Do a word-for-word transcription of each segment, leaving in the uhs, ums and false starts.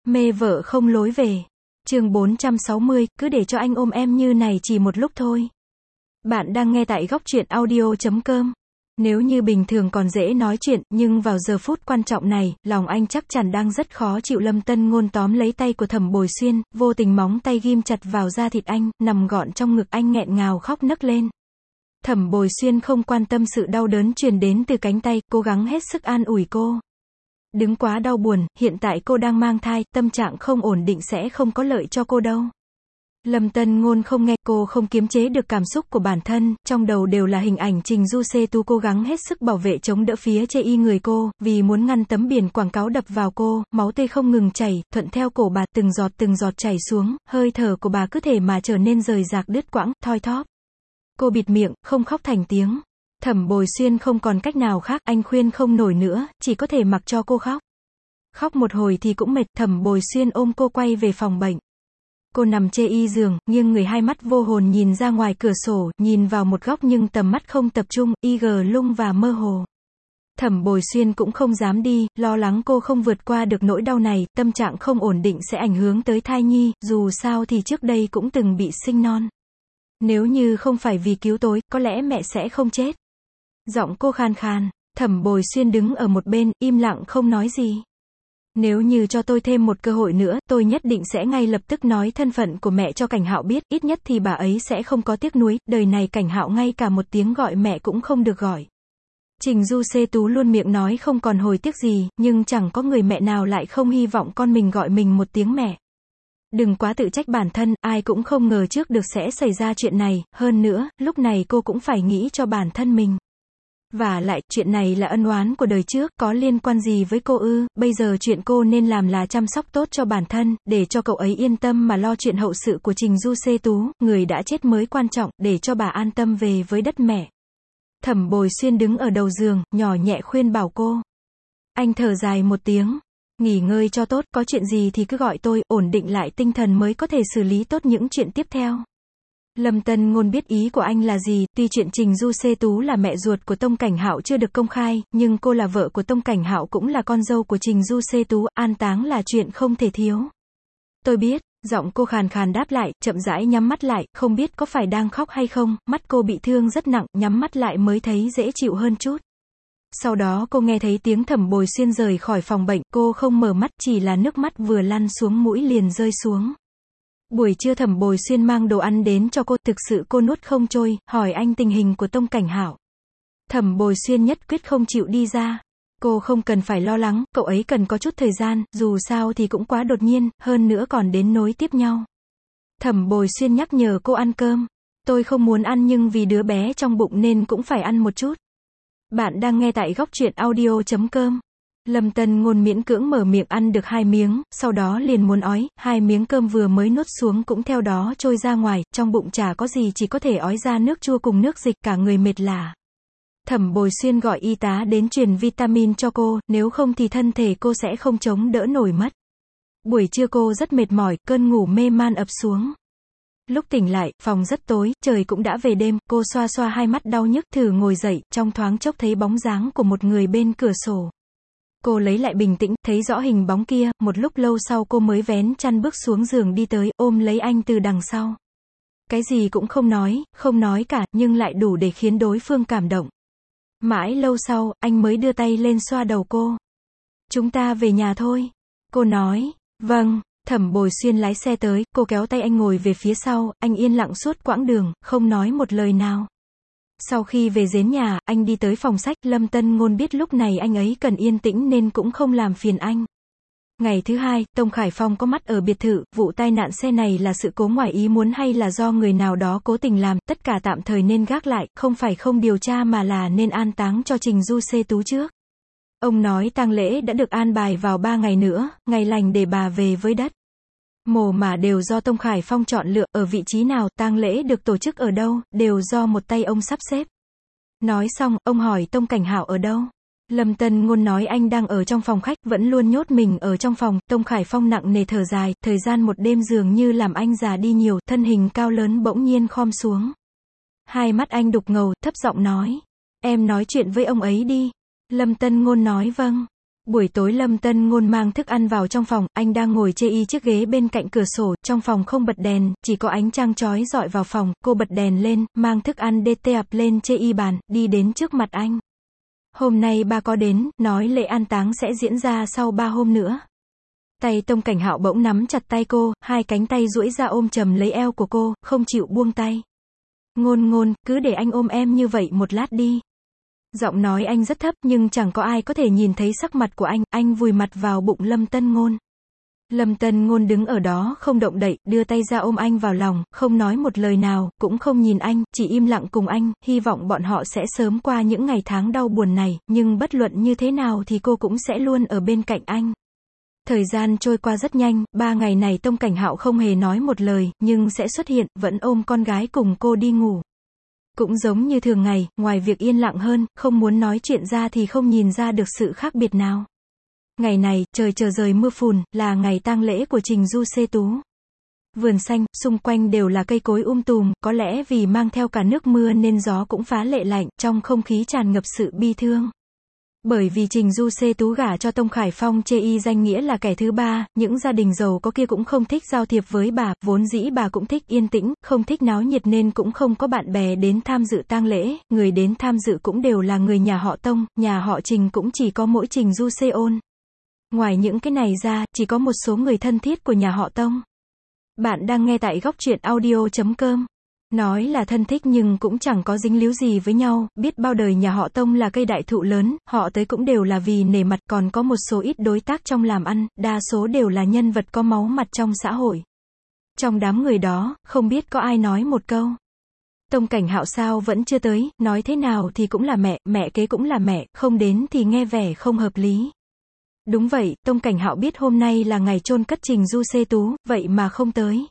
Mê vợ không lối về. Chương bốn trăm sáu mươi, cứ để cho anh ôm em như này chỉ một lúc thôi. Bạn đang nghe tại góc truyện audio chấm com. Nếu như bình thường còn dễ nói chuyện, nhưng vào giờ phút quan trọng này, lòng anh chắc chắn đang rất khó chịu. Lâm Tân Ngôn tóm lấy tay của Thẩm Bồi Xuyên, vô tình móng tay ghim chặt vào da thịt anh, nằm gọn trong ngực anh nghẹn ngào khóc nấc lên. Thẩm Bồi Xuyên không quan tâm sự đau đớn truyền đến từ cánh tay, cố gắng hết sức an ủi cô. Đừng quá đau buồn, hiện tại cô đang mang thai, tâm trạng không ổn định sẽ không có lợi cho cô đâu. Lâm Tân Ngôn không nghe, cô không kiềm chế được cảm xúc của bản thân, trong đầu đều là hình ảnh Trình Du Xê Tú cố gắng hết sức bảo vệ chống đỡ phía chê y người cô, vì muốn ngăn tấm biển quảng cáo đập vào cô, máu tươi không ngừng chảy, thuận theo cổ bà, từng giọt từng giọt chảy xuống, hơi thở của bà cứ thể mà trở nên rời rạc đứt quãng, thoi thóp. Cô bịt miệng, không khóc thành tiếng. Thẩm Bồi Xuyên không còn cách nào khác, anh khuyên không nổi nữa, chỉ có thể mặc cho cô khóc. Khóc một hồi thì cũng mệt, Thẩm Bồi Xuyên ôm cô quay về phòng bệnh. Cô nằm chê y giường, nghiêng người hai mắt vô hồn nhìn ra ngoài cửa sổ, nhìn vào một góc nhưng tầm mắt không tập trung, y gờ lung và mơ hồ. Thẩm Bồi Xuyên cũng không dám đi, lo lắng cô không vượt qua được nỗi đau này, tâm trạng không ổn định sẽ ảnh hưởng tới thai nhi, dù sao thì trước đây cũng từng bị sinh non. Nếu như không phải vì cứu tôi, có lẽ mẹ sẽ không chết. Giọng cô khan khan. Thẩm Bồi Xuyên đứng ở một bên, im lặng không nói gì. Nếu như cho tôi thêm một cơ hội nữa, tôi nhất định sẽ ngay lập tức nói thân phận của mẹ cho Cảnh Hạo biết, ít nhất thì bà ấy sẽ không có tiếc nuối, đời này Cảnh Hạo ngay cả một tiếng gọi mẹ cũng không được gọi. Trình Du Xê Tú luôn miệng nói không còn hồi tiếc gì, nhưng chẳng có người mẹ nào lại không hy vọng con mình gọi mình một tiếng mẹ. Đừng quá tự trách bản thân, ai cũng không ngờ trước được sẽ xảy ra chuyện này, hơn nữa, lúc này cô cũng phải nghĩ cho bản thân mình. Và lại, chuyện này là ân oán của đời trước, có liên quan gì với cô ư, bây giờ chuyện cô nên làm là chăm sóc tốt cho bản thân, để cho cậu ấy yên tâm mà lo chuyện hậu sự của Trình Du Xê Tú, người đã chết mới quan trọng, để cho bà an tâm về với đất mẹ. Thẩm Bồi Xuyên đứng ở đầu giường, nhỏ nhẹ khuyên bảo cô. Anh thở dài một tiếng. Nghỉ ngơi cho tốt, có chuyện gì thì cứ gọi tôi, ổn định lại tinh thần mới có thể xử lý tốt những chuyện tiếp theo. Lâm Tân Ngôn biết ý của anh là gì, tuy chuyện Trình Du Xê Tú là mẹ ruột của Tông Cảnh Hạo chưa được công khai, nhưng cô là vợ của Tông Cảnh Hạo cũng là con dâu của Trình Du Xê Tú, an táng là chuyện không thể thiếu. Tôi biết, giọng cô khàn khàn đáp lại, chậm rãi nhắm mắt lại, không biết có phải đang khóc hay không, mắt cô bị thương rất nặng, nhắm mắt lại mới thấy dễ chịu hơn chút. Sau đó cô nghe thấy tiếng Thẩm Bồi Xuyên rời khỏi phòng bệnh, cô không mở mắt, chỉ là nước mắt vừa lăn xuống mũi liền rơi xuống. Buổi trưa Thẩm Bồi Xuyên mang đồ ăn đến cho cô, thực sự cô nuốt không trôi, hỏi anh tình hình của Tông Cảnh Hạo. Thẩm Bồi Xuyên nhất quyết không chịu đi ra. Cô không cần phải lo lắng, cậu ấy cần có chút thời gian, dù sao thì cũng quá đột nhiên, hơn nữa còn đến nối tiếp nhau. Thẩm Bồi Xuyên nhắc nhở cô ăn cơm. Tôi không muốn ăn nhưng vì đứa bé trong bụng nên cũng phải ăn một chút. Bạn đang nghe tại góc truyện audio chấm com. Lâm Tân Ngôn miễn cưỡng mở miệng ăn được hai miếng, sau đó liền muốn ói, hai miếng cơm vừa mới nuốt xuống cũng theo đó trôi ra ngoài, trong bụng chả có gì chỉ có thể ói ra nước chua cùng nước dịch, cả người mệt lả. Thẩm Bồi Xuyên gọi y tá đến truyền vitamin cho cô, nếu không thì thân thể cô sẽ không chống đỡ nổi mất. Buổi trưa cô rất mệt mỏi, cơn ngủ mê man ập xuống. Lúc tỉnh lại, phòng rất tối, trời cũng đã về đêm, cô xoa xoa hai mắt đau nhức, thử ngồi dậy, trong thoáng chốc thấy bóng dáng của một người bên cửa sổ. Cô lấy lại bình tĩnh, thấy rõ hình bóng kia, một lúc lâu sau cô mới vén chăn bước xuống giường đi tới, ôm lấy anh từ đằng sau. Cái gì cũng không nói, không nói cả, nhưng lại đủ để khiến đối phương cảm động. Mãi lâu sau, anh mới đưa tay lên xoa đầu cô. Chúng ta về nhà thôi. Cô nói, vâng. Thẩm Bồi Xuyên lái xe tới, cô kéo tay anh ngồi về phía sau, anh yên lặng suốt quãng đường, không nói một lời nào. Sau khi về đến nhà, anh đi tới phòng sách, Lâm Tân Ngôn biết lúc này anh ấy cần yên tĩnh nên cũng không làm phiền anh. Ngày thứ hai, Tông Khải Phong có mắt ở biệt thự, vụ tai nạn xe này là sự cố ngoài ý muốn hay là do người nào đó cố tình làm, tất cả tạm thời nên gác lại, không phải không điều tra mà là nên an táng cho Trình Du Xê Tú trước. Ông nói tang lễ đã được an bài vào ba ngày nữa, ngày lành để bà về với đất. Mồ mả đều do Tông Khải Phong chọn lựa, ở vị trí nào, tang lễ được tổ chức ở đâu, đều do một tay ông sắp xếp. Nói xong, ông hỏi Tông Cảnh Hạo ở đâu. Lâm Tân Ngôn nói anh đang ở trong phòng khách, vẫn luôn nhốt mình ở trong phòng. Tông Khải Phong nặng nề thở dài, thời gian một đêm dường như làm anh già đi nhiều, thân hình cao lớn bỗng nhiên khom xuống. Hai mắt anh đục ngầu, thấp giọng nói. Em nói chuyện với ông ấy đi. Lâm Tân Ngôn nói vâng. Buổi tối Lâm Tân Ngôn mang thức ăn vào trong phòng, anh đang ngồi chê y chiếc ghế bên cạnh cửa sổ, trong phòng không bật đèn, chỉ có ánh trăng chói rọi vào phòng, cô bật đèn lên, mang thức ăn đê tê ập lên chê y bàn, đi đến trước mặt anh. Hôm nay ba có đến, nói lễ an táng sẽ diễn ra sau ba hôm nữa. Tay Tông Cảnh Hạo bỗng nắm chặt tay cô, hai cánh tay duỗi ra ôm chầm lấy eo của cô, không chịu buông tay. Ngôn Ngôn, cứ để anh ôm em như vậy một lát đi. Giọng nói anh rất thấp nhưng chẳng có ai có thể nhìn thấy sắc mặt của anh, anh vùi mặt vào bụng Lâm Tân Ngôn. Lâm Tân Ngôn đứng ở đó không động đậy, đưa tay ra ôm anh vào lòng, không nói một lời nào, cũng không nhìn anh, chỉ im lặng cùng anh, hy vọng bọn họ sẽ sớm qua những ngày tháng đau buồn này, nhưng bất luận như thế nào thì cô cũng sẽ luôn ở bên cạnh anh. Thời gian trôi qua rất nhanh, ba ngày này Tông Cảnh Hạo không hề nói một lời, nhưng sẽ xuất hiện, vẫn ôm con gái cùng cô đi ngủ. Cũng giống như thường ngày, ngoài việc yên lặng hơn, không muốn nói chuyện ra thì không nhìn ra được sự khác biệt nào. Ngày này, trời chờ rời mưa phùn, là ngày tang lễ của Trình Du Xê Tú. Vườn xanh, xung quanh đều là cây cối um tùm, có lẽ vì mang theo cả nước mưa nên gió cũng phá lệ lạnh, trong không khí tràn ngập sự bi thương. Bởi vì Trình Du Xê Tú gả cho Tông Khải Phong chê y danh nghĩa là kẻ thứ ba, những gia đình giàu có kia cũng không thích giao thiệp với bà, vốn dĩ bà cũng thích yên tĩnh, không thích náo nhiệt nên cũng không có bạn bè đến tham dự tang lễ, người đến tham dự cũng đều là người nhà họ Tông, nhà họ Trình cũng chỉ có mỗi Trình Du Xê Ôn. Ngoài những cái này ra, chỉ có một số người thân thiết của nhà họ Tông. Bạn đang nghe tại góc truyện audio chấm com. Nói là thân thích nhưng cũng chẳng có dính líu gì với nhau, biết bao đời nhà họ Tông là cây đại thụ lớn, họ tới cũng đều là vì nể mặt, còn có một số ít đối tác trong làm ăn, đa số đều là nhân vật có máu mặt trong xã hội. Trong đám người đó, không biết có ai nói một câu. Tông Cảnh Hạo sao vẫn chưa tới, nói thế nào thì cũng là mẹ, mẹ kế cũng là mẹ, không đến thì nghe vẻ không hợp lý. Đúng vậy, Tông Cảnh Hạo biết hôm nay là ngày chôn cất Trình Du Xê Tú, vậy mà không tới.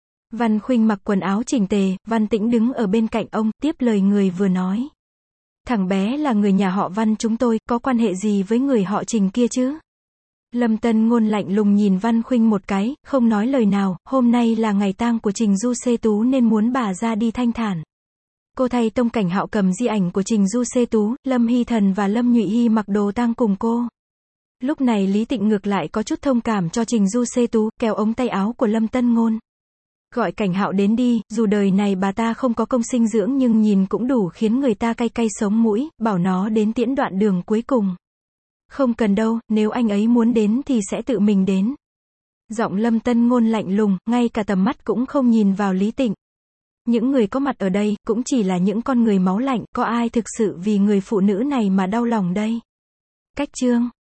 Văn Khuynh mặc quần áo chỉnh tề, Văn Tĩnh đứng ở bên cạnh ông, tiếp lời người vừa nói. Thằng bé là người nhà họ Văn chúng tôi, có quan hệ gì với người họ Trình kia chứ? Lâm Tân Ngôn lạnh lùng nhìn Văn Khuynh một cái, không nói lời nào, hôm nay là ngày tang của Trình Du Xê Tú nên muốn bà ra đi thanh thản. Cô thay Tông Cảnh Hạo cầm di ảnh của Trình Du Xê Tú, Lâm Hy Thần và Lâm Nhụy Hy mặc đồ tang cùng cô. Lúc này Lý Tịnh ngược lại có chút thông cảm cho Trình Du Xê Tú, kéo ống tay áo của Lâm Tân Ngôn. Gọi Cảnh Hạo đến đi, dù đời này bà ta không có công sinh dưỡng nhưng nhìn cũng đủ khiến người ta cay cay sống mũi, bảo nó đến tiễn đoạn đường cuối cùng. Không cần đâu, nếu anh ấy muốn đến thì sẽ tự mình đến. Giọng Lâm Tân Ngôn lạnh lùng, ngay cả tầm mắt cũng không nhìn vào Lý Tịnh. Những người có mặt ở đây, cũng chỉ là những con người máu lạnh, có ai thực sự vì người phụ nữ này mà đau lòng đây? Cách chương